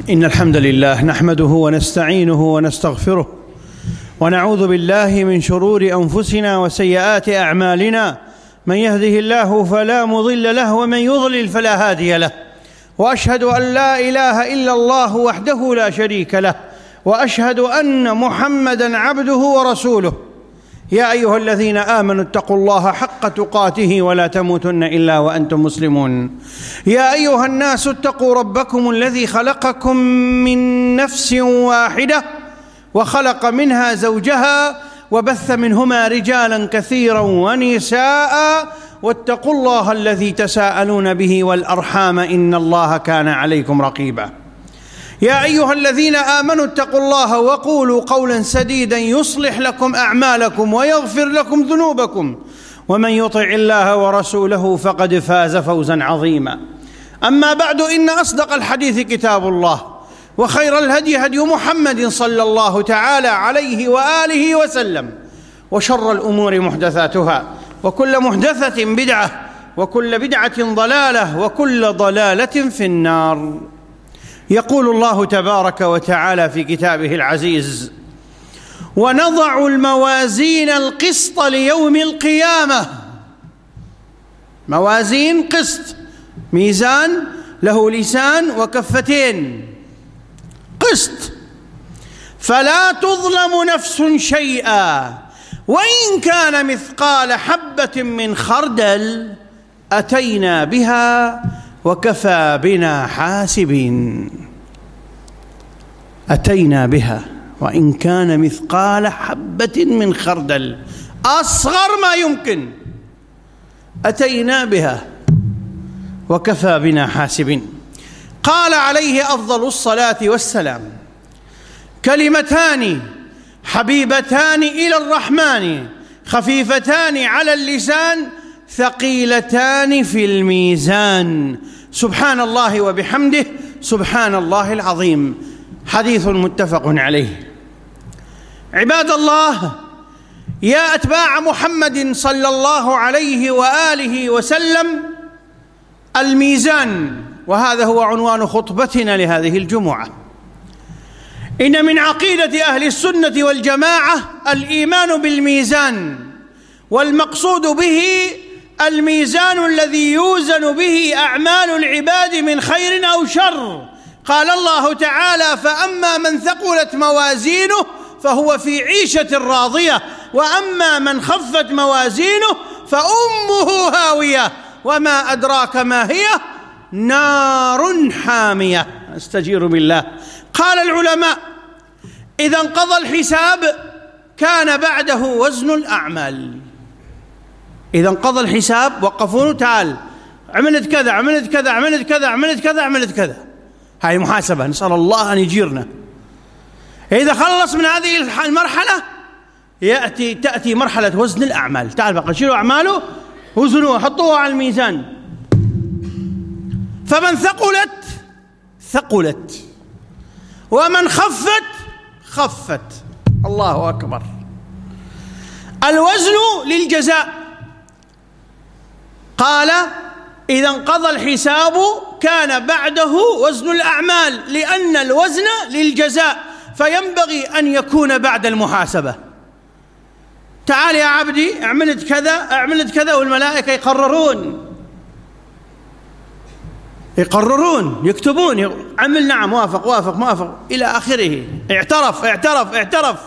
إن الحمد لله نحمده ونستعينه ونستغفره ونعوذ بالله من شرور أنفسنا وسيئات أعمالنا. من يهده الله فلا مضل له ومن يضلل فلا هادي له، وأشهد أن لا إله إلا الله وحده لا شريك له، وأشهد أن محمدًا عبده ورسوله. يا أيها الذين آمنوا اتقوا الله حق تقاته ولا تموتن إلا وأنتم مسلمون. يا أيها الناس اتقوا ربكم الذي خلقكم من نفس واحدة وخلق منها زوجها وبث منهما رجالا كثيرا ونساء، واتقوا الله الذي تساءلون به والأرحام إن الله كان عليكم رقيبا. يا أيها الذين آمنوا اتقوا الله وقولوا قولا سديدا يصلح لكم أعمالكم ويغفر لكم ذنوبكم، ومن يطع الله ورسوله فقد فاز فوزا عظيما. أما بعد، إن أصدق الحديث كتاب الله، وخير الهدي هدي محمد صلى الله تعالى عليه وآله وسلم، وشر الأمور محدثاتها، وكل محدثة بدعة، وكل بدعة ضلالة، وكل ضلالة في النار. يقول الله تبارك وتعالى في كتابه العزيز: ونضع الموازين القسط ليوم القيامة. موازين قسط، ميزان له لسان وكفتين، قسط، فلا تظلم نفس شيئا وإن كان مثقال حبة من خردل أتينا بها وكفى بنا حاسبين. أتينا بها وإن كان مثقال حبة من خردل، أصغر ما يمكن، أتينا بها وكفى بنا حاسبين. قال عليه أفضل الصلاة والسلام: كلمتان حبيبتان إلى الرحمن خفيفتان على اللسان ثقيلتان في الميزان، سبحان الله وبحمده سبحان الله العظيم. حديث متفق عليه. عباد الله، يا أتباع محمد صلى الله عليه وآله وسلم، الميزان، وهذا هو عنوان خطبتنا لهذه الجمعة. إن من عقيدة أهل السنة والجماعة الإيمان بالميزان، والمقصود به الميزان الذي يوزن به أعمال العباد من خير أو شر. قال الله تعالى: فأما من ثقلت موازينه فهو في عيشة راضية، وأما من خفت موازينه فأمه هاوية، وما أدراك ما هي؟ نار حامية. استجير بالله. قال العلماء: إذا انقضى الحساب كان بعده وزن الأعمال. إذا انقضى الحساب وقفونه، تعال عملت كذا عملت كذا عملت كذا عملت كذا عملت كذا، هذه محاسبة، نسأل الله أن يجيرنا. إذا خلص من هذه المرحلة تأتي مرحلة وزن الأعمال. تعال بقى شيلوا أعماله وزنوها، حطوها على الميزان. فمن ثقلت ومن خفت. الله أكبر. الوزن للجزاء. قال: إذا انقضى الحساب كان بعده وزن الأعمال، لأن الوزن للجزاء، فينبغي أن يكون بعد المحاسبة. تعال يا عبدي، عملت كذا عملت كذا، والملائكة يقررون يكتبون، عمل نعم، وافق وافق موافق إلى آخره، اعترف.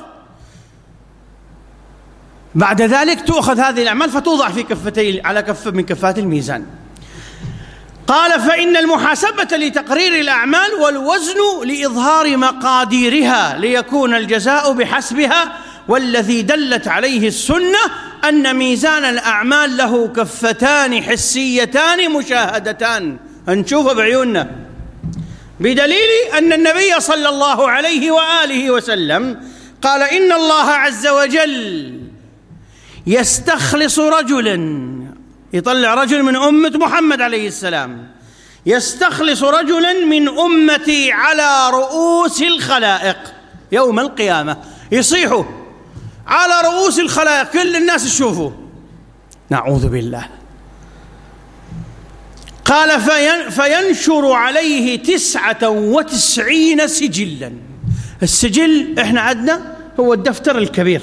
بعد ذلك تؤخذ هذه الأعمال فتوضع في كفتين، على كفة من كفات الميزان. قال: فإن المحاسبة لتقرير الأعمال، والوزن لإظهار مقاديرها ليكون الجزاء بحسبها. والذي دلت عليه السنة أن ميزان الأعمال له كفتان حسيتان مشاهدتان، نشوفه بعيوننا، بدليل أن النبي صلى الله عليه وآله وسلم قال: إن الله عز وجل يستخلص رجلا، يطلع رجل من أمة محمد عليه السلام، يستخلص رجلا من أمتي على رؤوس الخلائق يوم القيامة، يصيحوا على رؤوس الخلائق، كل الناس تشوفه، نعوذ بالله. قال فينشر عليه 99 سجلا. السجل احنا عندنا هو الدفتر الكبير.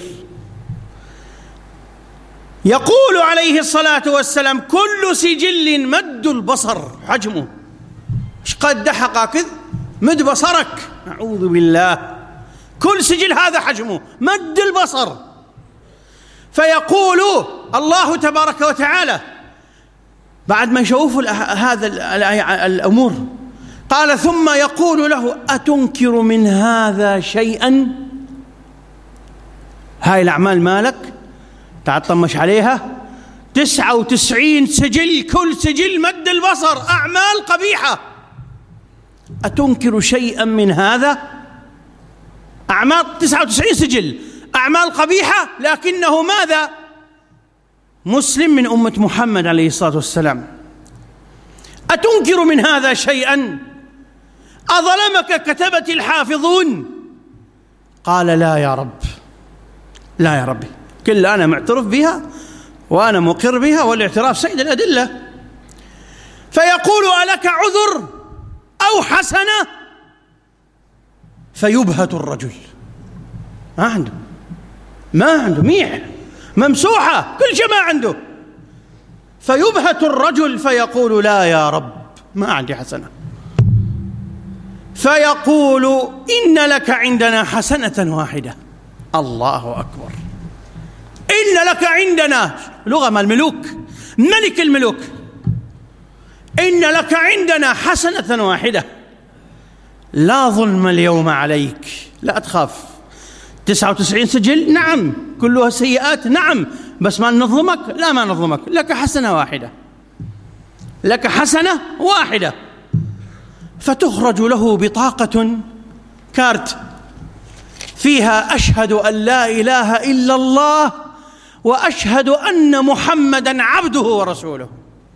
يقول عليه الصلاة والسلام: كل سجل مد البصر، حجمه ايش قد حقاكذ مد بصرك، أعوذ بالله، كل سجل هذا حجمه مد البصر. فيقول الله تبارك وتعالى بعد ما يشوف هذا الأمور، قال: ثم يقول له: أتنكر من هذا شيئا؟ هاي الأعمال مالك تعال طمش عليها، 99 سجل، كل سجل مد البصر، أعمال قبيحة. أتنكر شيئا من هذا؟ أعمال 99 سجل، أعمال قبيحة، لكنه ماذا؟ مسلم من أمة محمد عليه الصلاة والسلام. أتنكر من هذا شيئا؟ أظلمك كتبة الحافظون؟ قال: لا يا رب، لا يا ربي، كل أنا معترف بها وأنا مقر بها، والاعتراف سيد الأدلة. فيقول: ألك عذر أو حسنة؟ فيبهت الرجل، ما عنده ميح، ممسوحة، كل شيء ما عنده. فيبهت الرجل فيقول: لا يا رب، ما عندي حسنة. فيقول: إن لك عندنا حسنة واحدة. الله أكبر، إن لك عندنا، لغة مال الملوك، ملك الملوك، إن لك عندنا حسنة واحدة، لا ظلم اليوم عليك، لا تخاف. 99 سجل نعم، كلها سيئات نعم، بس ما نظلمك، لا ما نظلمك، لك حسنة واحدة، لك حسنة واحدة. فتخرج له بطاقة كارت فيها: أشهد أن لا إله إلا الله وأشهد أن محمدا عبده ورسوله.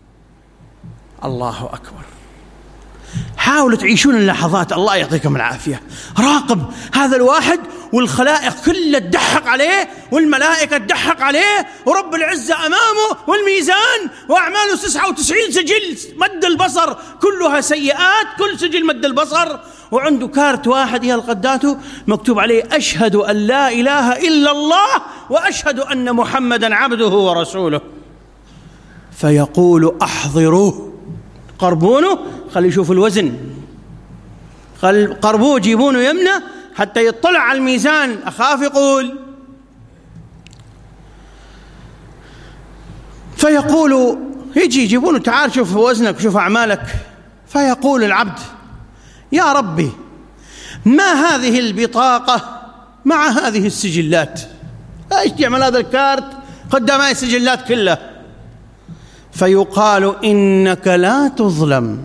الله أكبر. حاولوا تعيشون اللحظات، الله يعطيكم العافية. راقب هذا الواحد، والخلائق كلها تضحك عليه، والملائكة تضحك عليه، ورب العزة أمامه، والميزان، وأعماله 99 سجل مد البصر، كلها سيئات، كل سجل مد البصر، وعنده كارت واحد يلقداته مكتوب عليه: أشهد أن لا إله إلا الله وأشهد أن محمدا عبده ورسوله. فيقول: أحضروه، قربونه، خلي يشوف الوزن، قربوه، جيبونه يمنه حتى يطلع على الميزان، أخاف يقول. فيقول، يجي يجيبونه: تعال شوف وزنك، شوف أعمالك. فيقول العبد: يا ربي، ما هذه البطاقة مع هذه السجلات؟ ايش يعمل هذا الكارت قدام هذه السجلات كلها؟ فيقال: إنك لا تظلم.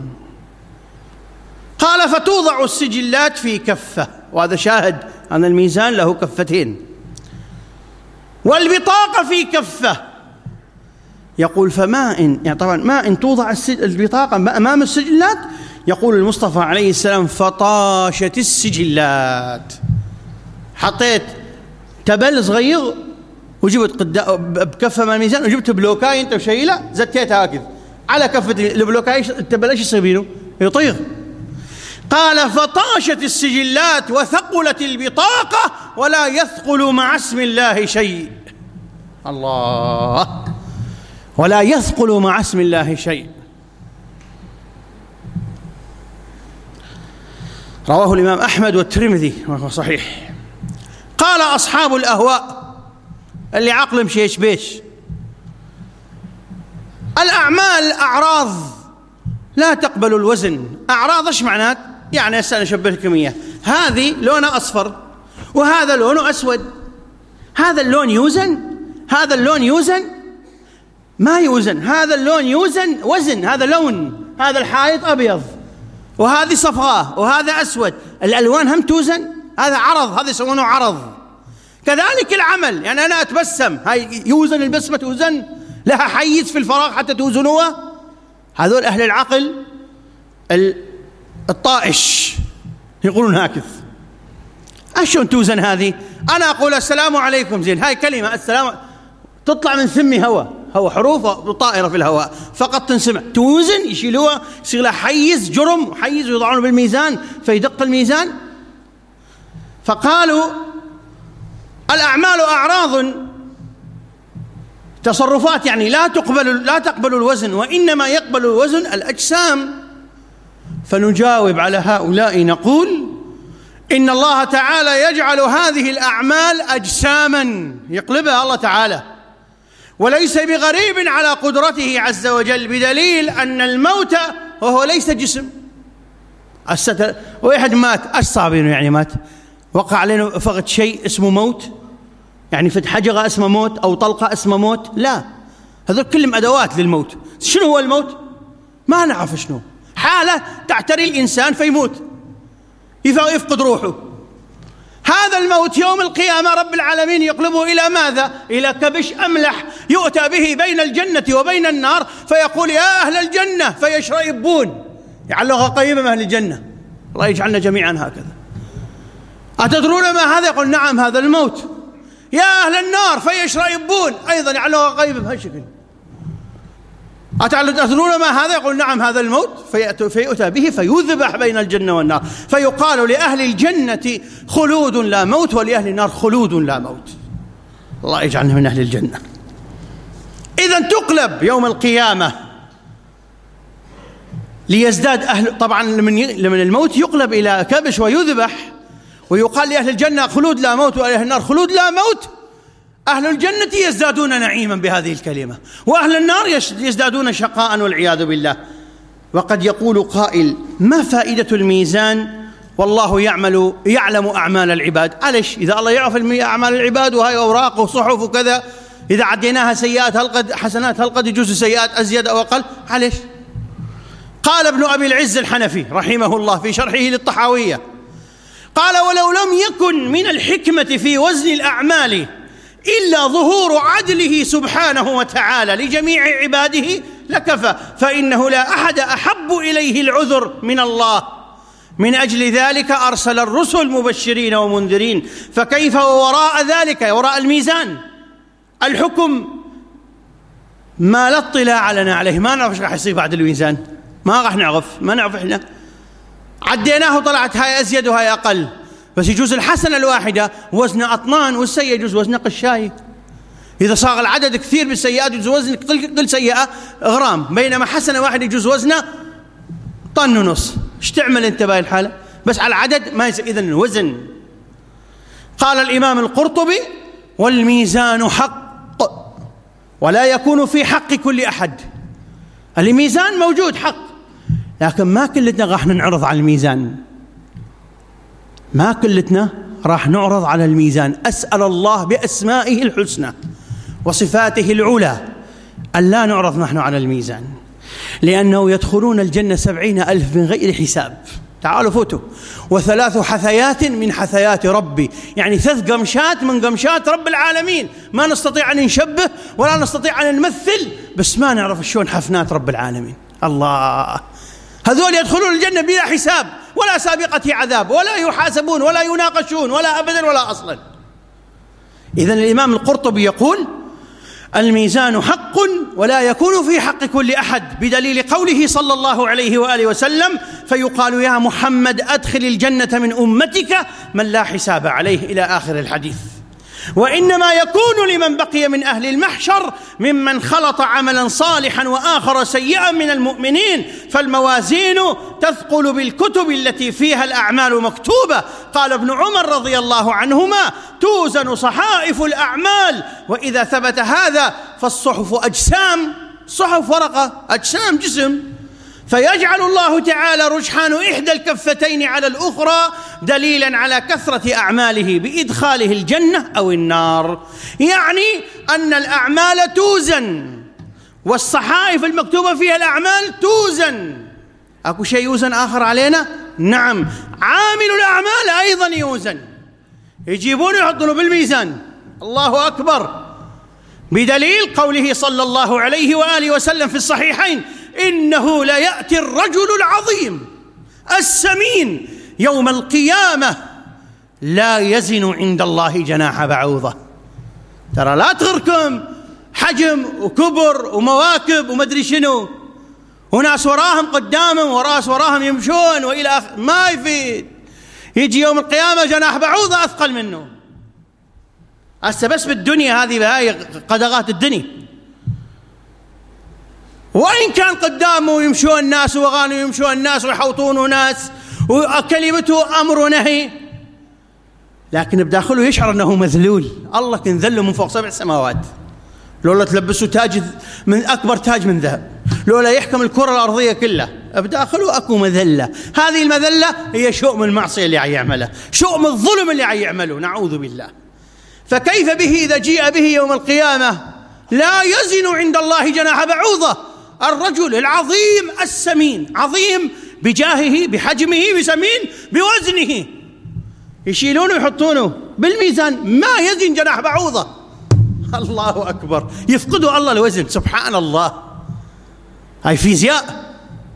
قال: فتوضع السجلات في كفة، وهذا شاهد أن الميزان له كفتين، والبطاقة في كفة. يقول: فما إن، يعني طبعا ما إن توضع البطاقة أمام السجلات، يقول المصطفى عليه السلام: فطاشت السجلات. حطيت تبل صغير وجبت بكفة من الميزان، وجبت بلوكاي انت وشيله، زتيتها هكذا على كفة البلوكاي، التبل ايش يصير بينه؟ يطير. قال: فطاشت السجلات وثقلت البطاقة ولا يثقل مع اسم الله شيء. الله، ولا يثقل مع اسم الله شيء. رواه الإمام أحمد والترمذي وهو صحيح. قال أصحاب الأهواء اللي عقل مشيش بيش: الأعمال أعراض لا تقبل الوزن. أعراض إيش معنات؟ يعني هسه أشبه لكم إياه، هذه لونه أصفر وهذا لونه أسود، هذا اللون يوزن؟ هذا اللون يوزن؟ ما يوزن. هذا اللون يوزن وزن، هذا لون، هذا الحائط أبيض وهذه صفراء وهذا أسود، الألوان هم توزن، هذا عرض، هذا يسمونه عرض. كذلك العمل، يعني أنا أتبسم، هاي يوزن البسمة، توزن لها حيز في الفراغ حتى توزنوها؟ هذول أهل العقل الطائش يقولون هكذا. أشون توزن هذه؟ أنا أقول السلام عليكم، زين، هاي كلمة السلام تطلع من ثمي هوا، هو حروف طائرة في الهواء فقط تنسمع، توزن يشيلوها يصير لها حيز جرم، حيز ويضعونه بالميزان فيدق الميزان. فقالوا الأعمال أعراض، تصرفات يعني لا تقبل الوزن، وإنما يقبل الوزن الأجسام. فنجاوب على هؤلاء نقول إن الله تعالى يجعل هذه الأعمال أجساما يقلبها الله تعالى، وليس بغريب على قدرته عز وجل، بدليل أن الموت وهو ليس جسم. واحد مات ايش صابينه يعني مات؟ وقع علينا فقط شيء اسمه موت؟ يعني فد حجرة اسمه موت أو طلقة اسمه موت؟ لا، هذول كلهم أدوات للموت. شنو هو الموت؟ ما نعرف شنو، حالة تعتري الإنسان فيموت يفقد روحه. هذا الموت يوم القيامة رب العالمين يقلبه إلى ماذا؟ إلى كبش أملح يؤتى به بين الجنة وبين النار، فيقول يا أهل الجنة فيشرئبون، يعلقها قريبا من أهل الجنة. الله يجعلنا جميعا هكذا. أتدرون ما هذا؟ يقول نعم هذا الموت. يا أهل النار فيشرئبون، أيضا يعلقها قريبا بهالشكل. أتدرون ما هذا؟ يقول نعم هذا الموت. فيؤتى به فيذبح بين الجنة والنار، فيقال لأهل الجنة خلود لا موت، ولأهل النار خلود لا موت. الله يجعلنا من أهل الجنة. إذن تقلب يوم القيامة ليزداد أهل، طبعا من الموت يقلب إلى كبش ويذبح، ويقال لأهل الجنة خلود لا موت وأهل النار خلود لا موت. أهل الجنة يزدادون نعيما بهذه الكلمة، وأهل النار يزدادون شقاء والعياذ بالله. وقد يقول قائل ما فائدة الميزان والله يعلم أعمال العباد؟ علش إذا الله يعرف أعمال العباد وهي أوراق وصحف وكذا، إذا عديناها سيئات هل قد حسنات هل قد يجوز سيئات أزيد أو أقل؟ علش؟ قال ابن أبي العز الحنفي رحمه الله في شرحه للطحاوية، قال ولو لم يكن من الحكمة في وزن الأعمال إلا ظهور عدله سبحانه وتعالى لجميع عباده لكفى، فإنه لا أحد أحب إليه العذر من الله. من أجل ذلك أرسل الرسل مبشرين ومنذرين. فكيف وراء ذلك، وراء الميزان الحكم ما لا اطلاع لنا عليه، ما نعرف ايش راح يصير بعد الميزان، ما راح نعرف، ما نعرف احنا عديناه طلعت هاي أزيد وهاي أقل، بس يجوز الحسنة الواحدة وزن أطنان والسيئة يجوز وزن قشاي. إذا صار العدد كثير بالسيئات يجوز وزن كل سيئة غرام، بينما حسنة واحدة يجوز وزنه طن ونص. ايش تعمل انت بهاي الحالة؟ بس على العدد ما يصير. إذن الوزن. قال الإمام القرطبي والميزان حق ولا يكون في حق كل أحد. الميزان موجود حق، لكن ما كلتنا راح نعرض على الميزان، ما كلتنا راح نعرض على الميزان. أسأل الله بأسمائه الحسنى وصفاته العلى أن لا نعرض نحن على الميزان، لأنه يدخلون الجنة 70,000 من غير حساب. تعالوا فوتوا. و3 حثيات من حثيات ربي، يعني 3 قمشات من قمشات رب العالمين. ما نستطيع أن نشبه ولا نستطيع أن نمثل، بس ما نعرف شلون حفنات رب العالمين. الله، هذول يدخلون الجنة بلا حساب ولا سابقة عذاب، ولا يحاسبون ولا يناقشون ولا أبدا ولا أصلا. إذن الإمام القرطبي يقول الميزان حق ولا يكون في حق كل أحد، بدليل قوله صلى الله عليه وآله وسلم فيقال يا محمد أدخل الجنة من أمتك من لا حساب عليه، إلى آخر الحديث. وإنما يكون لمن بقي من أهل المحشر ممن خلط عملا صالحا وآخر سيئا من المؤمنين، فالموازين تثقل بالكتب التي فيها الأعمال مكتوبة. قال ابن عمر رضي الله عنهما توزن صحائف الأعمال، وإذا ثبت هذا فالصحف أجسام، صحف ورقة، أجسام جسم، فيجعل الله تعالى رجحان إحدى الكفتين على الأخرى دليلا على كثرة أعماله بإدخاله الجنة أو النار. يعني أن الأعمال توزن، والصحائف المكتوبة فيها الأعمال توزن. أكو شيء يوزن آخر علينا؟ نعم، عامل الأعمال أيضا يوزن، يجيبون يحطونه بالميزان. الله أكبر. بدليل قوله صلى الله عليه وآله وسلم في الصحيحين إنه ليأتي الرجل العظيم السمين يوم القيامة لا يزن عند الله جناح بعوضة. ترى لا تغركم حجم وكبر ومواكب ومدري شنو، وناس وراهم قدامهم وناس وراهم يمشون وإلى آخر، ما يفيد. يجي يوم القيامة جناح بعوضة أثقل منه. هسه بس بالدنيا هذه بهاي قدغات الدنيا، وإن كان قدامه يمشون الناس وغانوا يمشون الناس ويحوطونه ناس وكلمته أمر ونهي، لكن بداخله يشعر أنه مذلول. الله كان ذله من فوق 7 سماوات، لولا تلبسوا تاج من أكبر تاج من ذهب، لولا يحكم الكرة الأرضية كلها، بداخله أكو مذلة. هذه المذلة هي شؤم المعصية اللي يعمله، شؤم الظلم اللي يعمله، نعوذ بالله. فكيف به إذا جيء به يوم القيامة لا يزن عند الله جناح بعوضة؟ الرجل العظيم السمين، عظيم بجاهه بحجمه بسمين بوزنه، يشيلونه ويحطونه بالميزان ما يزن جناح بعوضة. الله أكبر، يفقدوا الله الوزن، سبحان الله، هاي فيزياء.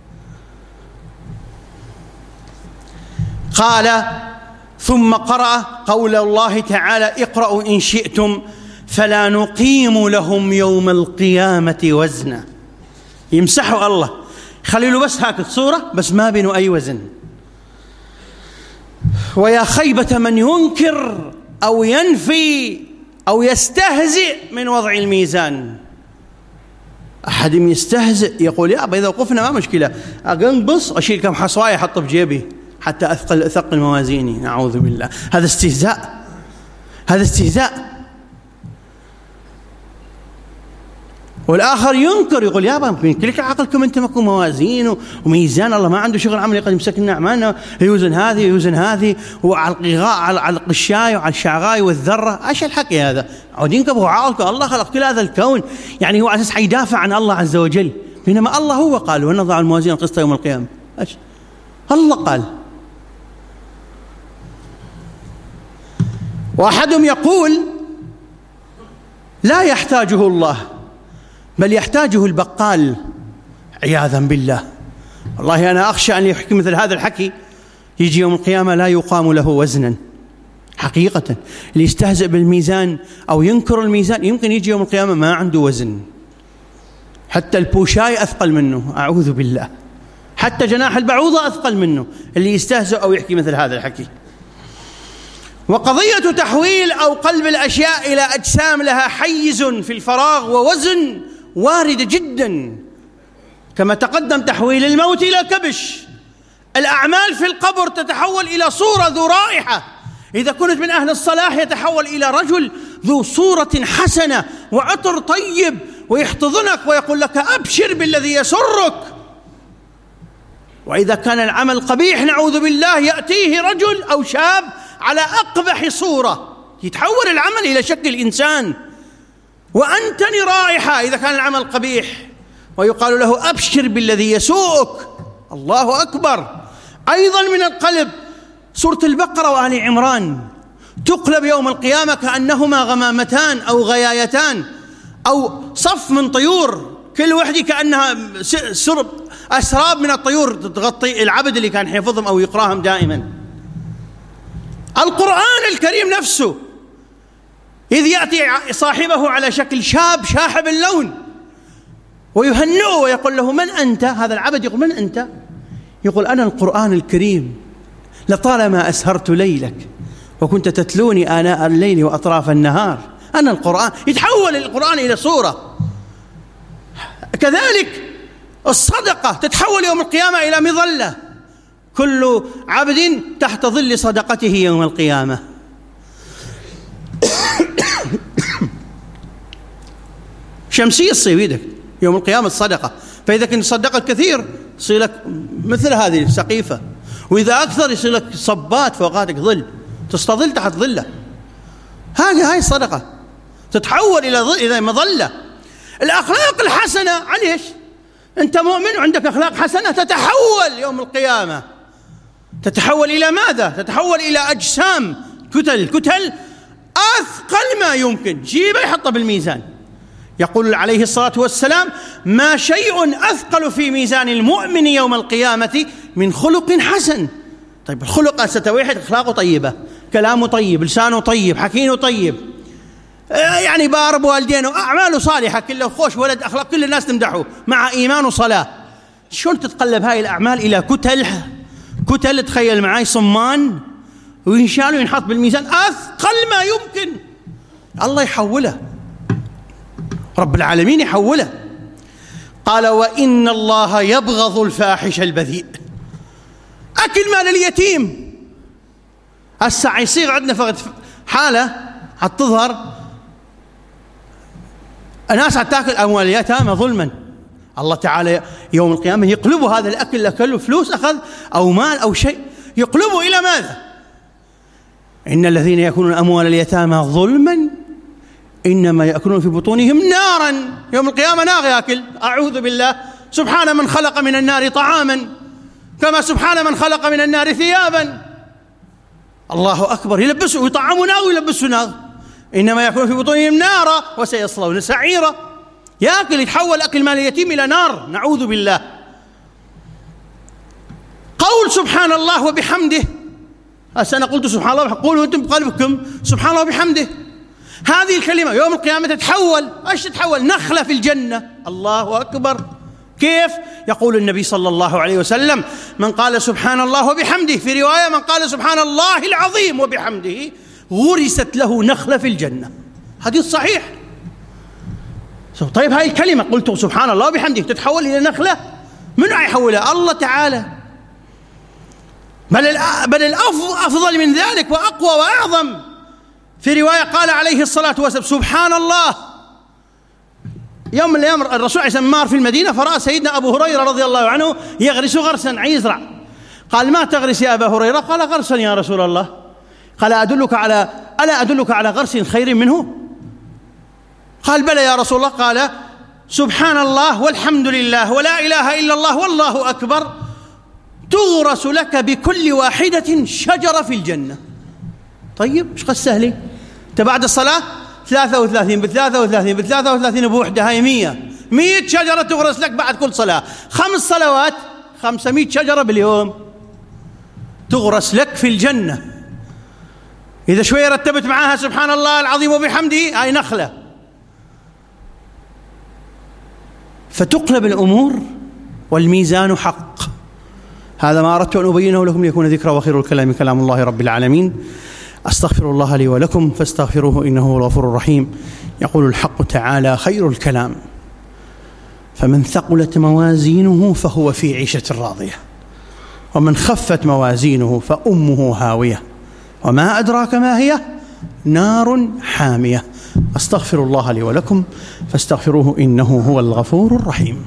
قال ثم قرأ قول الله تعالى اقرأوا إن شئتم فلا نقيم لهم يوم القيامة وزنا. يمسحوا الله، خلي له بس هاك الصورة، بس ما بينه أي وزن. ويا خيبة من ينكر أو ينفي أو يستهزئ من وضع الميزان. أحد يستهزئ يقول يا أبا إذا وقفنا ما مشكلة، أنبص أشيل كم حصواية أحطه بجيبي حتى أثقل موازيني، نعوذ بالله. هذا استهزاء، هذا استهزاء. والآخر ينكر يقول يا أبا يمكن عقلكم أنت ماكو موازين وميزان، الله ما عنده شغل عملي قد يمسكنا أعمالنا، يوزن هذه يوزن هذه، وعلى القغاء على القشاي وعلى الشعغاي والذرة. إيش الحكي هذا؟ عودين كبروا عقلكم، الله خلق كل هذا الكون، يعني هو على أساس حيدافع عن الله عز وجل، بينما الله هو قال ونضع الموازين القسط يوم القيامة. إيش الله قال؟ وأحدهم يقول لا يحتاجه الله بل يحتاجه البقال، عياذا بالله. والله أنا أخشى أن يحكي مثل هذا الحكي يجي يوم القيامة لا يقام له وزنا. حقيقة اللي يستهزئ بالميزان أو ينكر الميزان يمكن يجي يوم القيامة ما عنده وزن، حتى البوشاي أثقل منه، أعوذ بالله، حتى جناح البعوضة أثقل منه اللي يستهزئ أو يحكي مثل هذا الحكي. وقضية تحويل أو قلب الأشياء إلى أجسام لها حيز في الفراغ ووزن واردة جدا، كما تقدم تحويل الموت إلى كبش. الأعمال في القبر تتحول إلى صورة ذو رائحة، إذا كنت من أهل الصلاح يتحول إلى رجل ذو صورة حسنة وعطر طيب ويحتضنك ويقول لك أبشر بالذي يسرك. وإذا كان العمل قبيح نعوذ بالله يأتيه رجل أو شاب على أقبح صورة، يتحول العمل إلى شكل إنسان وأنتن رائحة إذا كان العمل قبيح، ويقال له أبشر بالذي يسوءك. الله أكبر. أيضا من القلب سورة البقرة وآل عمران تقلب يوم القيامة كأنهما غمامتان أو غيايتان أو صف من طيور، كل وحدة كأنها أسراب من الطيور تغطي العبد اللي كان حيفظهم أو يقراهم دائما. القرآن الكريم نفسه إذ يأتي صاحبه على شكل شاب شاحب اللون ويهنئه ويقول له من أنت؟ هذا العبد يقول من أنت؟ يقول أنا القرآن الكريم، لطالما أسهرت ليلك وكنت تتلوني آناء الليل وأطراف النهار، أنا القرآن. يتحول القرآن إلى صورة. كذلك الصدقة تتحول يوم القيامة إلى مظلة، كل عبد تحت ظل صدقته يوم القيامة. شمسية تصير بيدك يوم القيامة الصدقة، فإذا كنت صدقت كثير يصير لك مثل هذه السقيفة، وإذا أكثر يصير لك صبات فوقاتك ظل، تستظل تحت ظله. هاي الصدقة تتحول إلى مظلة. الأخلاق الحسنة عليش؟ أنت مؤمن وعندك أخلاق حسنة تتحول يوم القيامة، تتحول إلى ماذا؟ تتحول إلى أجسام، كتل أثقل ما يمكن، جيبه يحطه بالميزان. يقول عليه الصلاة والسلام ما شيء أثقل في ميزان المؤمن يوم القيامة من خلق حسن. طيب الخلق ستوحد أخلاقه طيبة، كلامه طيب، لسانه طيب، حكينه طيب، يعني بار بوالدينه، أعماله صالحة، كله خوش، ولد أخلاق، كل الناس تمدحه، مع إيمان وصلاة. شلون تتقلب هاي الأعمال إلى كتل تخيل معاي صمان، وينشال وينحط بالميزان أثقل ما يمكن. الله يحوله، رب العالمين يحوله. قال: وإن الله يبغض الفاحش البذيء. أكل مال اليتيم. هسه يصير عندنا فقط حالة تظهر الناس تاكل أموال اليتامى ظلما. الله تعالى يوم القيامة يقلبوا هذا الأكل اللي أكله فلوس أخذ أو مال أو شيء، يقلبوا إلى ماذا؟ إن الذين يأكلون أموال اليتامى ظلما إنما يأكلون في بطونهم نارا. يوم القيامة نار يأكل، أعوذ بالله. سبحان من خلق من النار طعاما كما سبحان من خلق من النار ثيابا. الله أكبر. يلبسوا ويطعموا نار ويلبسوا نار. إنما يأكلون في بطونهم نارا وسيصلون سعيرا. يأكل، يتحول أكل مال اليتيم إلى نار، نعوذ بالله. قول سبحان الله وبحمده. أنا قلت سبحان الله، قولوا أنتم بقلبكم سبحان الله وبحمده. هذه الكلمة يوم القيامة تتحول، ايش تتحول؟ نخلة في الجنة. الله أكبر. كيف؟ يقول النبي صلى الله عليه وسلم: من قال سبحان الله وبحمده، في رواية من قال سبحان الله العظيم وبحمده غرست له نخلة في الجنة. حديث صحيح. طيب هاي الكلمة قلت سبحان الله وبحمده تتحول إلى نخلة، من يحولها؟ الله تعالى. بل الأفضل من ذلك وأقوى وأعظم. في رواية قال عليه الصلاة والسلام: سبحان الله. يوم من الأيام الرسول عليه السلام مار في المدينة، فرأى سيدنا أبو هريرة رضي الله عنه يغرس غرسا، يزرع. قال: ما تغرس يا أبا هريرة؟ قال: غرسا يا رسول الله. قال: ألا أدلك على غرس خير منه؟ قال: بلى يا رسول الله. قال: سبحان الله والحمد لله ولا إله إلا الله والله أكبر تغرس لك بكل واحدة شجرة في الجنة. طيب ايش قد سهلة؟ انت بعد الصلاة 33 ب33 ب33 بوحدة، هاي 100 شجرة تغرس لك بعد كل صلاة. 5 صلوات 500 شجرة باليوم تغرس لك في الجنة. إذا شوية رتبت معاها سبحان الله العظيم وبحمده، هاي نخلة. فتقلب الأمور والميزان حق. هذا ما أردت أن أبينه لكم ليكون ذكرى، وخير الكلام كلام الله رب العالمين. أستغفر الله لي ولكم فاستغفروه إنه هو الغفور الرحيم. يقول الحق تعالى: خير الكلام فمن ثقلت موازينه فهو في عيشة راضية، ومن خفت موازينه فأمه هاوية، وما أدراك ما هي؟ نار حامية. أستغفر الله لي ولكم فاستغفروه إنه هو الغفور الرحيم.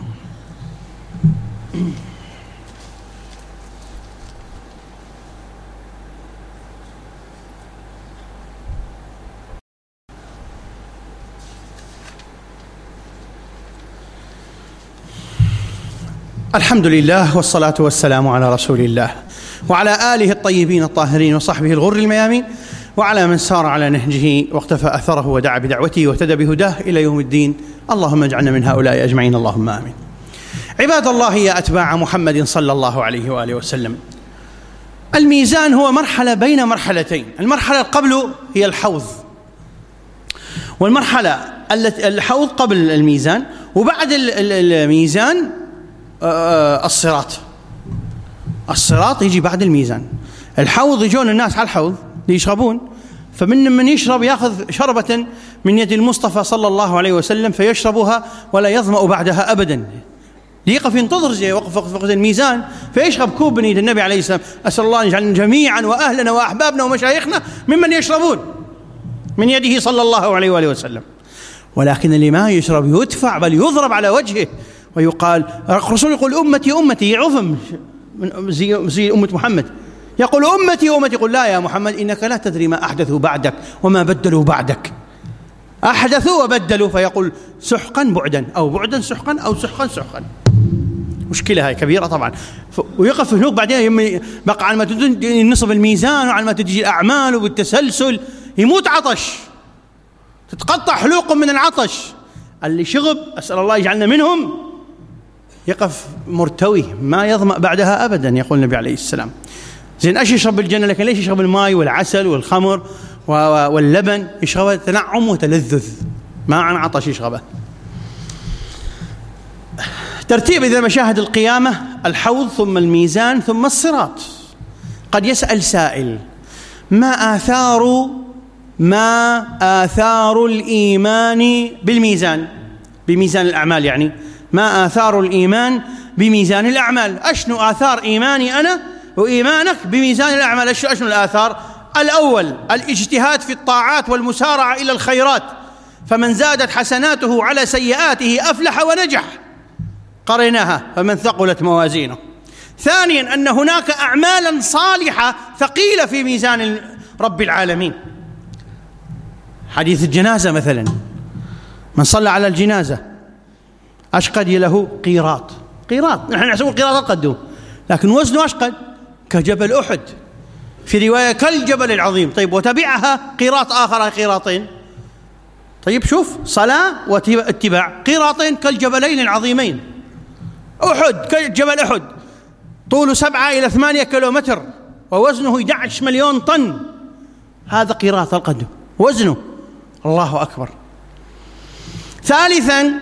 الحمد لله والصلاة والسلام على رسول الله وعلى آله الطيبين الطاهرين وصحبه الغر الميامين وعلى من سار على نهجه واقتفى أثره ودعا بدعوته واهتدى بهداه إلى يوم الدين. اللهم اجعلنا من هؤلاء أجمعين، اللهم آمين. عباد الله، يا أتباع محمد صلى الله عليه وآله وسلم، الميزان هو مرحلة بين مرحلتين. المرحلة قبله هي الحوض، والمرحلة الحوض قبل الميزان، وبعد الميزان الصراط يجي بعد الميزان. الحوض يجون الناس على الحوض يشربون، فمن يشرب يأخذ شربة من يد المصطفى صلى الله عليه وسلم فيشربها ولا يظمأ بعدها أبدا، ليقف ينتظر زي وقف الميزان فيشرب كوب من يد النبي عليه السلام. أسأل الله أن يجعلنا جميعا وأهلنا وأحبابنا ومشايخنا ممن يشربون من يده صلى الله عليه وآله وسلم. ولكن اللي ما يشرب يدفع بل يضرب على وجهه، ويقال الرسول يقول أمتي أمتي، يعظم زي أمة محمد، يقول أمتي أمتي، يقول لا يا محمد إنك لا تدري ما أحدثوا بعدك وما بدلوا بعدك. أحدثوا وبدلوا، فيقول سحقا بعدا أو بعدا سحقا أو سحقا سحقا. مشكلة هاي كبيرة طبعا. ويقف هناك بعدين بقى على ما ينصب الميزان وعلى ما تجي الأعمال وبالتسلسل يموت عطش، تتقطع حلوقهم من العطش. اللي شغب أسأل الله يجعلنا منهم يقف مرتوي ما يظمأ بعدها أبدا، يقول النبي عليه السلام. زين ايش يشرب بالجنة، لكن ليش يشرب الماء والعسل والخمر واللبن يشربه تنعم وتلذذ، ما عن عطش يشربه. ترتيب إذا مشاهد القيامة: الحوض، ثم الميزان، ثم الصراط. قد يسأل سائل: ما آثار الإيمان بالميزان، بميزان الأعمال يعني، ما آثار الإيمان بميزان الأعمال؟ أشنو آثار إيماني أنا وإيمانك بميزان الأعمال؟ أشنو الآثار؟ الأول: الاجتهاد في الطاعات والمسارعة إلى الخيرات، فمن زادت حسناته على سيئاته أفلح ونجح، قرناها فمن ثقلت موازينه. ثانيا: أن هناك أعمالا صالحة ثقيلة في ميزان رب العالمين. حديث الجنازة مثلا، من صلى على الجنازة أشقد له قيراط، نحن نحسب القيراط قده، لكن وزنه أشقد كجبل أحد، في رواية كالجبل العظيم. طيب وتبعها قيراط آخر قيراطين. طيب شوف، صلاة واتباع، قيراطين كالجبلين العظيمين. أحد كجبل أحد، طوله 7 إلى 8 كيلومتر ووزنه 11 مليون طن، هذا قيراط القدم وزنه. الله أكبر. ثالثا: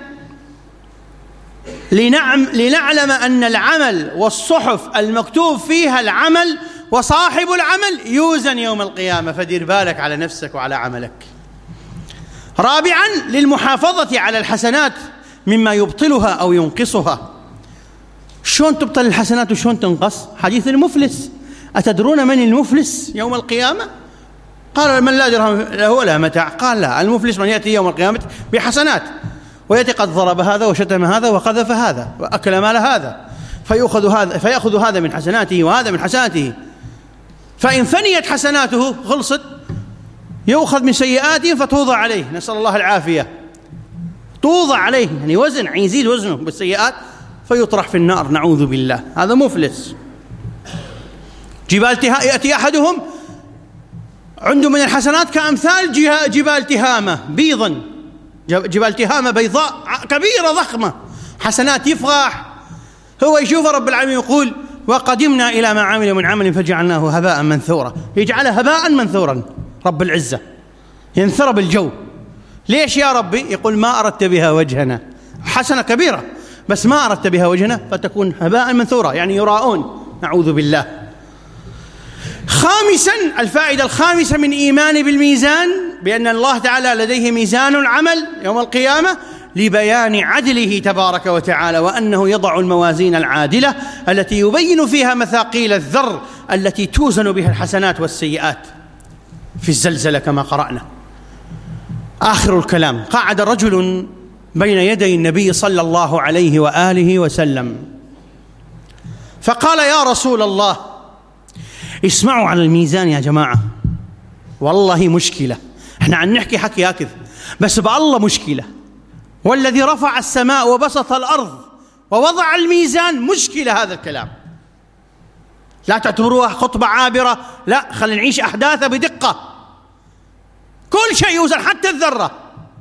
لنعلم أن العمل والصحف المكتوب فيها العمل وصاحب العمل يوزن يوم القيامة، فدير بالك على نفسك وعلى عملك. رابعا: للمحافظة على الحسنات مما يبطلها أو ينقصها. شلون تبطل الحسنات وشلون تنقص؟ حديث المفلس: أتدرون من المفلس يوم القيامة؟ قال: من لا درهم له ولا متاع. قال: لا، المفلس من يأتي يوم القيامة بحسنات، ويأتي قد ضرب هذا وشتم هذا وقذف هذا وأكل مال هذا، فيأخذ هذا من حسناته وهذا من حسناته، فإن فنيت حسناته خلصت، يؤخذ من سيئاته فتوضع عليه، نسأل الله العافية، توضع عليه يعني وزن، يزيد وزنه بالسيئات فيطرح في النار، نعوذ بالله. هذا مفلس. يأتي أحدهم عنده من الحسنات كأمثال جبال تهامة بيضا، جبال تهامة بيضاء كبيرة ضخمة، حسنات يفرح، هو يشوف رب العالمين يقول: وقدمنا إلى ما عملوا من عمل فجعلناه هباء منثورا، يجعله هباء منثورا رب العزة، ينثر بالجو. ليش يا ربي؟ يقول: ما أردت بها وجهنا، حسنة كبيرة بس ما أردت بها وجهنا فتكون هباء منثورا، يعني يراءون، نعوذ بالله. خامسا: الفائدة الخامسة من إيمان بالميزان، بأن الله تعالى لديه ميزان العمل يوم القيامة لبيان عدله تبارك وتعالى، وأنه يضع الموازين العادلة التي يبين فيها مثاقيل الذر التي توزن بها الحسنات والسيئات في الزلزلة كما قرأنا. آخر الكلام: قعد رجل بين يدي النبي صلى الله عليه وآله وسلم فقال: يا رسول الله، اسمعوا على الميزان يا جماعة، والله مشكلة، احنا عن نحكي حكي هكذا بس بالله مشكلة، والذي رفع السماء وبسط الأرض ووضع الميزان مشكلة هذا الكلام، لا تعتبروها خطبة عابرة، لا، خلينا نعيش أحداثه بدقة، كل شيء يوزن حتى الذرة.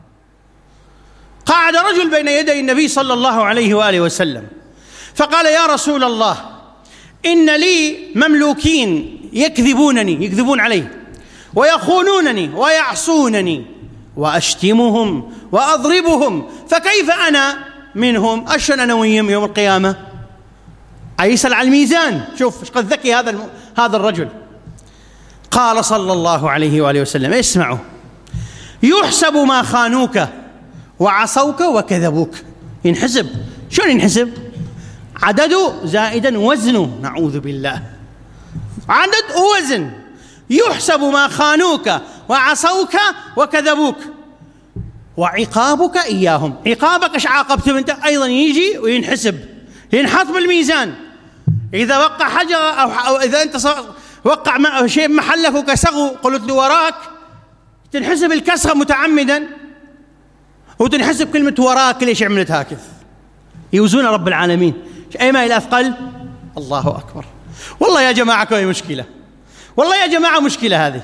قعد رجل بين يدي النبي صلى الله عليه وآله وسلم فقال: يا رسول الله، إن لي مملوكين يكذبون علي ويخونونني ويعصونني وأشتمهم وأضربهم، فكيف أنا منهم؟ أشن أنا ويهم يوم القيامة؟ يسأل على الميزان. شوف قد ذكي هذا الرجل. قال صلى الله عليه وآله وسلم: اسمعوا، يحسب ما خانوك وعصوك وكذبوك، ينحسب. شلون ينحسب؟ عدده زائدا وزنه، نعوذ بالله، عدد ووزن. يحسب ما خانوك وعصوك وكذبوك، وعقابك إياهم، عقابك إيش عاقبتهم أنت أيضا يجي وينحسب، ينحط بالميزان. إذا وقع حجر أو إذا أنت وقع شيء محلك وكسغه قلت له وراك، تنحسب الكسغة متعمدا، وتنحسب كلمة وراك ليش عملت هكذا. يوزون رب العالمين أيما إلى أثقل. الله أكبر. والله يا جماعة كوي مشكلة، والله يا جماعة مشكلة هذه.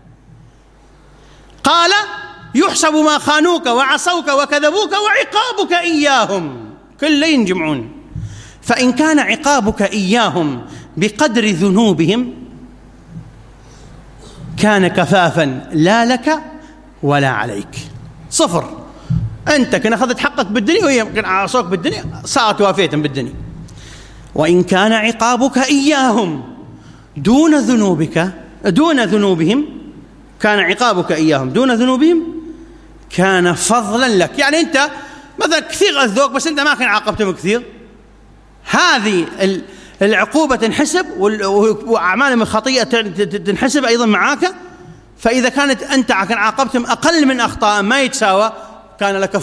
قال: يحسب ما خانوك وعصوك وكذبوك وعقابك إياهم، كل ينجمعون. فإن كان عقابك إياهم بقدر ذنوبهم كان كفافا لا لك ولا عليك، صفر. أنت كان أخذت حقك بالدنيا وهي كان عصوك بالدنيا، صارت وافية بالدنيا. وإن كان عقابك إياهم دون ذنوبهم، كان عقابك إياهم دون ذنوبهم كان فضلا لك. يعني أنت مثلا كثير أذوك بس أنت ما كان عاقبتهم كثير، هذه العقوبة تنحسب وأعمالهم الخطيئة تنحسب أيضا معاك. فإذا كانت أنت كان عاقبتهم أقل من أخطاء ما يتساوى كان لك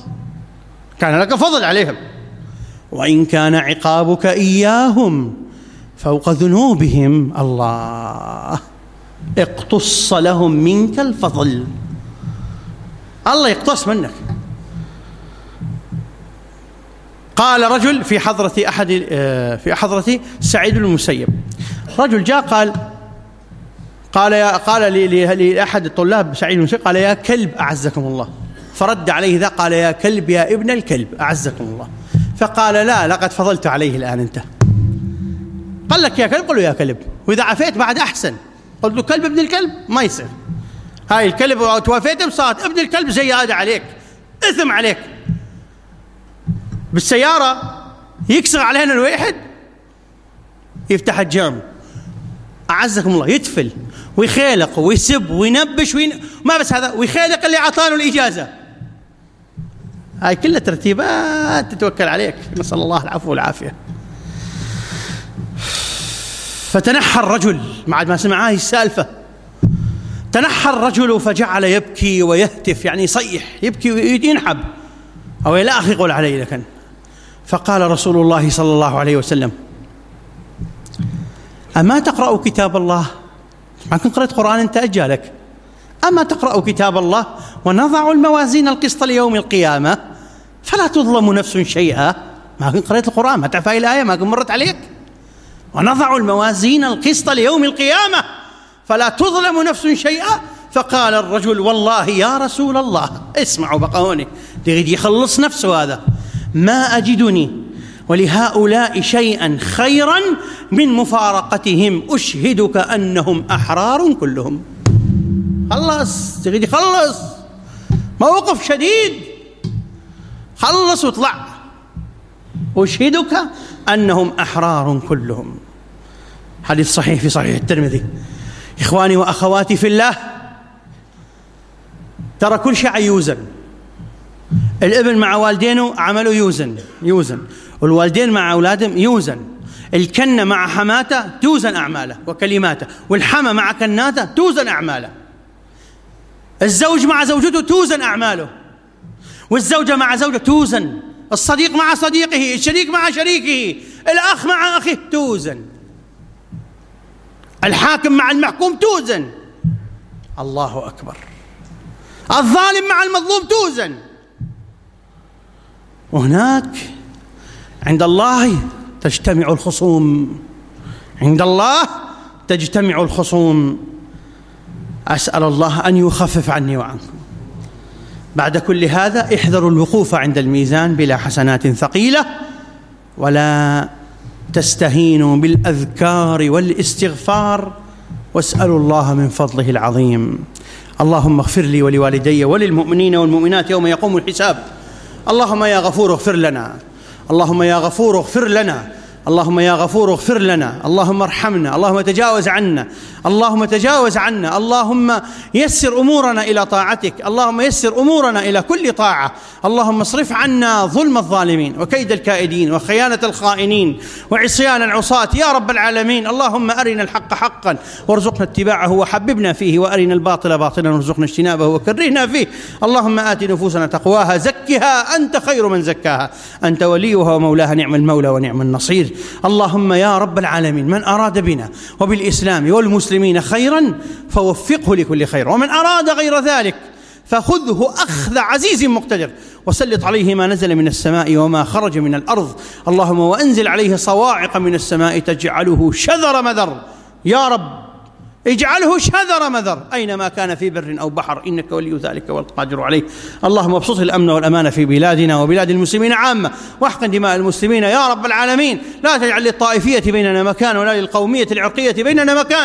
فضل عليهم. وإن كان عقابك إياهم فوق ذنوبهم، الله اقتص لهم منك الفضل، الله يقتص منك. قال رجل في حضرة سعيد بن المسيب، رجل جاء قال لأحد الطلاب سعيد بن المسيب، قال يا كلب أعزكم الله، فرد عليه ذا قال يا كلب يا ابن الكلب أعزكم الله. فقال لا، لقد فضلت عليه الآن أنت. قال لك يا كلب، قل له يا كلب، وإذا عفيت بعد أحسن. قلت له كلب ابن الكلب ما يصير، هاي الكلب توافيت صارت ابن الكلب زيادة عليك، إثم عليك. بالسيارة يكسر علينا الواحد يفتح الجام أعزكم الله، يتفل ويخيلق ويسب وينبش ما بس هذا، ويخيلق اللي عطانه الإجازة. هاي كلها ترتيبات تتوكل عليك، نسأل الله العفو والعافية. فتنحى الرجل بعد ما سمع هذه السالفة، تنحى الرجل فجعل يبكي ويهتف، يعني يصيح يبكي وينحب أو لا أخي قول علي لكن. فقال رسول الله صلى الله عليه وسلم أما تقرأ كتاب الله؟ ما كنت قرأت قرآن أنت أجالك. أما تقرأ كتاب الله ونضع الموازين القسط ليوم القيامة فلا تظلم نفس شيئا؟ ما كنت قرأت القرآن، ما تعرف هاي الآية، ما كنت مرت عليك. ونضع الموازين القسط ليوم القيامة فلا تظلم نفس شيئا. فقال الرجل والله يا رسول الله، اسمعوا بقى هوني يريد يخلص نفسه هذا، ما أجدني ولهؤلاء شيئا خيرا من مفارقتهم، أشهدك أنهم أحرار كلهم. خلص، يريد يخلص، موقف شديد، خلص واطلع. أشهدك أنهم أحرار كلهم. حديث صحيح في صحيح الترمذي. إخواني وأخواتي في الله، ترى كل شيء يوزن. الابن مع والدينه عمله يوزن، والوالدين مع أولادهم يوزن، الكنة مع حماته توزن أعماله وكلماته، والحمى مع كناته توزن أعماله، الزوج مع زوجته توزن أعماله، والزوجة مع زوجته توزن، الصديق مع صديقه، الشريك مع شريكه، الأخ مع أخيه توزن، الحاكم مع المحكوم توزن. الله أكبر. الظالم مع المظلوم توزن. وهناك عند الله تجتمع الخصوم، عند الله تجتمع الخصوم. أسأل الله أن يخفف عني وعنكم. بعد كل هذا احذروا الوقوف عند الميزان بلا حسنات ثقيلة، ولا تستهينوا بالأذكار والاستغفار، واسألوا الله من فضله العظيم. اللهم اغفر لي ولوالدي وللمؤمنين والمؤمنات يوم يقوم الحساب. اللهم يا غفور اغفر لنا، اللهم يا غفور اغفر لنا، اللهم يا غفور اغفر لنا، اللهم ارحمنا، اللهم تجاوز عنا، اللهم تجاوز عنا، اللهم يسر أمورنا إلى طاعتك، اللهم يسر أمورنا إلى كل طاعة، اللهم اصرف عنا ظلم الظالمين وكيد الكائدين وخيانة الخائنين وعصيان العصاة يا رب العالمين. اللهم أرنا الحق حقا وارزقنا اتباعه وحببنا فيه، وأرنا الباطل باطلا وارزقنا اجتنابه وكرهنا فيه. اللهم آت نفوسنا تقواها، زكها أنت خير من زكاها، أنت وليها ومولاها، نعم المولى ونعم النصير. اللهم يا رب العالمين، من أراد بنا وبالإسلام والمسلمين خيرا فوفقه لكل خير، ومن أراد غير ذلك فخذه أخذ عزيز مقتدر، وسلط عليه ما نزل من السماء وما خرج من الأرض. اللهم وأنزل عليه صواعق من السماء تجعله شذر مذر، يا رب اجعله شذر مذر أينما كان في بر أو بحر، إنك ولي ذلك والقادر عليه. اللهم ابسط الأمن والأمان في بلادنا وبلاد المسلمين عامة، واحقن دماء المسلمين يا رب العالمين. لا تجعل للطائفية بيننا مكان، ولا للقومية العرقية بيننا مكان.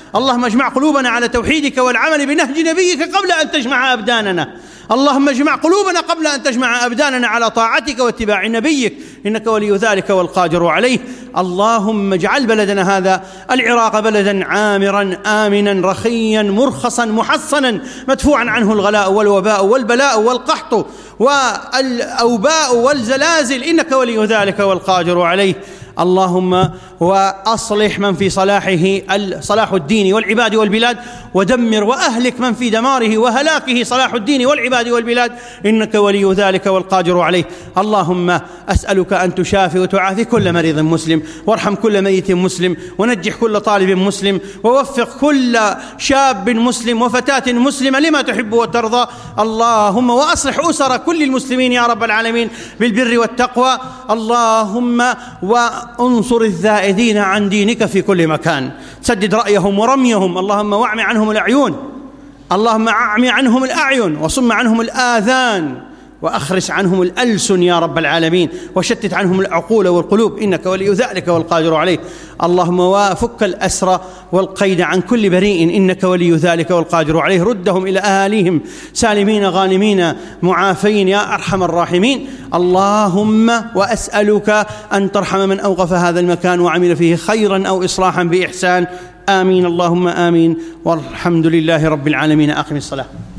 اللهم اجمع قلوبنا على توحيدك والعمل بنهج نبيك قبل أن تجمع أبداننا. اللهم اجمع قلوبنا قبل أن تجمع أبداننا على طاعتك واتباع نبيك، إنك ولي ذلك والقادر عليه. اللهم اجعل بلدنا هذا العراق بلدا عامرا آمنا رخيا مرخصا محصنا مدفوعا عنه الغلاء والوباء والبلاء والقحط والأوباء والزلازل، إنك ولي ذلك والقادر عليه. اللهم وأصلح من في صلاح الدين والعباد والبلاد، ودمر وأهلك من في دماره وهلاكه صلاح الدين والعباد والبلاد، إنك ولي ذلك والقادر عليه. اللهم أسألك أن تشافي وتعافي كل مريض مسلم، وارحم كل ميت مسلم، ونجح كل طالب مسلم، ووفق كل شاب مسلم وفتاة مسلمة لما تحب وترضى. اللهم وأصلح أسر كل المسلمين يا رب العالمين بالبر والتقوى. اللهم وانصر الذائدين عن دينك في كل مكان، سدد رأيهم ورميهم. اللهم واعمي عنهم الأعين، اللهم اعمي عنهم الأعين وصم عنهم الآذان وأخرس عنهم الألسن يا رب العالمين، وشتت عنهم العقول والقلوب، إنك ولي ذلك والقادر عليه. اللهم وفك الأسر والقيد عن كل بريء، إنك ولي ذلك والقادر عليه. ردهم إلى أهاليهم سالمين غانمين معافين يا أرحم الراحمين. اللهم وأسألك أن ترحم من أوقف هذا المكان وعمل فيه خيرا أو إصلاحا بإحسان. آمين اللهم آمين، والحمد لله رب العالمين. أقم الصلاة.